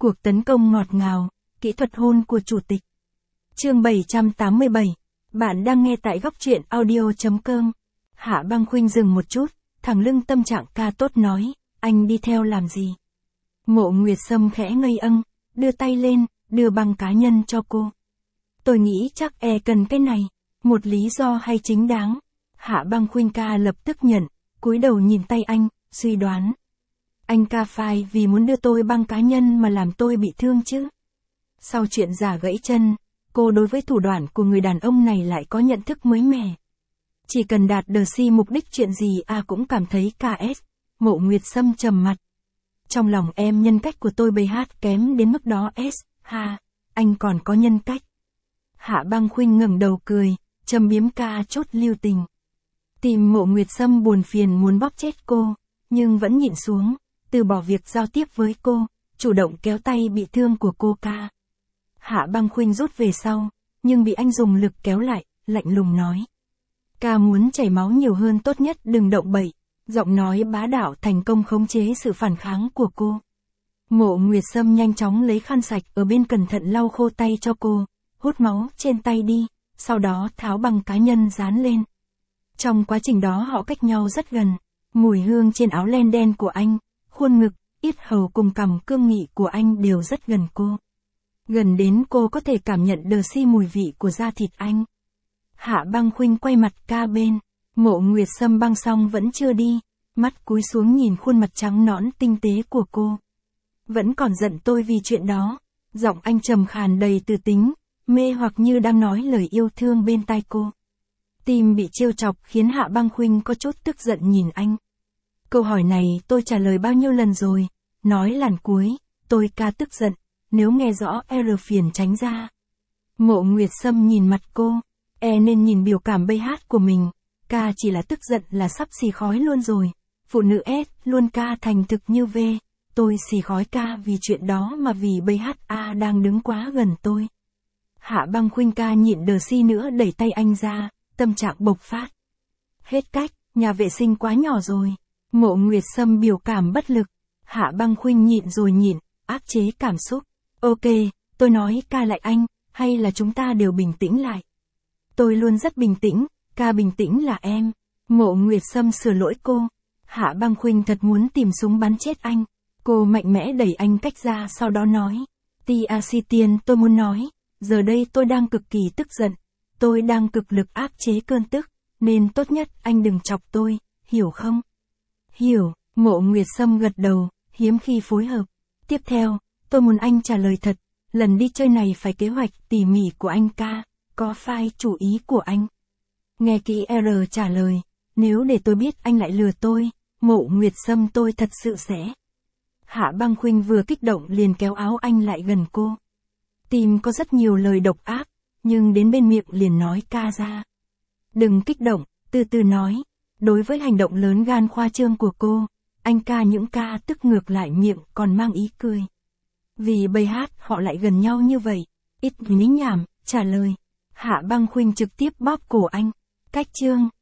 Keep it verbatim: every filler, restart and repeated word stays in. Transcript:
Cuộc tấn công ngọt ngào, kỹ thuật hôn của chủ tịch. Chương bảy trăm tám mươi bảy. Bạn đang nghe tại góc truyện audio chấm com. Hạ Băng Khuynh dừng một chút, thẳng lưng tâm trạng ca tốt nói, anh đi theo làm gì? Mộ Nguyệt Sâm khẽ ngây âng, đưa tay lên, đưa băng cá nhân cho cô. Tôi nghĩ chắc e cần cái này, một lý do hay chính đáng. Hạ Băng Khuynh ca lập tức nhận, cúi đầu nhìn tay anh, suy đoán. Anh ca phải vì muốn đưa tôi băng cá nhân mà làm tôi bị thương chứ. Sau chuyện giả gãy chân, cô đối với thủ đoạn của người đàn ông này lại có nhận thức mới mẻ. Chỉ cần đạt được si mục đích chuyện gì a cũng cảm thấy ca ét. Mộ Nguyệt Sâm trầm mặt. Trong lòng em nhân cách của tôi bê hát kém đến mức đó s, ha, anh còn có nhân cách. Hạ Băng Khuynh ngẩng đầu cười, châm biếm ca chốt lưu tình. Tìm Mộ Nguyệt Sâm buồn phiền muốn bóp chết cô, nhưng vẫn nhịn xuống, từ bỏ việc giao tiếp với cô, chủ động kéo tay bị thương của cô ca. Hạ Băng Khuynh rút về sau, nhưng bị anh dùng lực kéo lại, lạnh lùng nói. Ca muốn chảy máu nhiều hơn tốt nhất đừng động bậy. Giọng nói bá đạo thành công khống chế sự phản kháng của cô. Mộ Nguyệt Sâm nhanh chóng lấy khăn sạch ở bên cẩn thận lau khô tay cho cô, hút máu trên tay đi, sau đó tháo băng cá nhân dán lên. Trong quá trình đó họ cách nhau rất gần, mùi hương trên áo len đen của anh, khuôn ngực, yết hầu cùng cằm cương nghị của anh đều rất gần cô. Gần đến cô có thể cảm nhận được si mùi vị của da thịt anh. Hạ Băng Khuynh quay mặt ca bên. Mộ Nguyệt Sâm băng xong vẫn chưa đi, mắt cúi xuống nhìn khuôn mặt trắng nõn tinh tế của cô. Vẫn còn giận tôi vì chuyện đó, giọng anh trầm khàn đầy từ tính, mê hoặc như đang nói lời yêu thương bên tai cô. Tim bị trêu chọc khiến Hạ Băng Khuynh có chút tức giận nhìn anh. Câu hỏi này tôi trả lời bao nhiêu lần rồi, nói làn cuối, tôi ca tức giận, nếu nghe rõ R phiền tránh ra. Mộ Nguyệt Sâm nhìn mặt cô, e nên nhìn biểu cảm bê hát của mình. Ca chỉ là tức giận là sắp xì khói luôn rồi. Phụ nữ S luôn ca thành thực như V. Tôi xì khói ca vì chuyện đó mà vì bê hát a đang đứng quá gần tôi. Hạ Băng Khuynh ca nhịn đờ si nữa đẩy tay anh ra, tâm trạng bộc phát. Hết cách, nhà vệ sinh quá nhỏ rồi. Mộ Nguyệt Sâm biểu cảm bất lực. Hạ Băng Khuynh nhịn rồi nhịn, áp chế cảm xúc. Ok, tôi nói ca lại anh, hay là chúng ta đều bình tĩnh lại. Tôi luôn rất bình tĩnh. Ca bình tĩnh là em. Mộ Nguyệt Sâm sửa lỗi cô. Hạ Băng Khuynh thật muốn tìm súng bắn chết anh. Cô mạnh mẽ đẩy anh cách ra sau đó nói. Tia Si Tiên tôi muốn nói. Giờ đây tôi đang cực kỳ tức giận. Tôi đang cực lực áp chế cơn tức. Nên tốt nhất anh đừng chọc tôi, hiểu không? Hiểu, Mộ Nguyệt Sâm gật đầu, hiếm khi phối hợp. Tiếp theo, tôi muốn anh trả lời thật. Lần đi chơi này phải kế hoạch tỉ mỉ của anh ca. Có phải chủ ý của anh? Nghe kỹ R trả lời, nếu để tôi biết anh lại lừa tôi, Mộ Nguyệt Sâm tôi thật sự sẽ. Hạ Băng Khuynh vừa kích động liền kéo áo anh lại gần cô. Tim có rất nhiều lời độc ác, nhưng đến bên miệng liền nói ca ra. Đừng kích động, từ từ nói. Đối với hành động lớn gan khoa trương của cô, anh ca những ca tức ngược lại miệng còn mang ý cười. Vì bầy hát họ lại gần nhau như vậy, ít mí nhảm, trả lời. Hạ Băng Khuynh trực tiếp bóp cổ anh. Cách chương.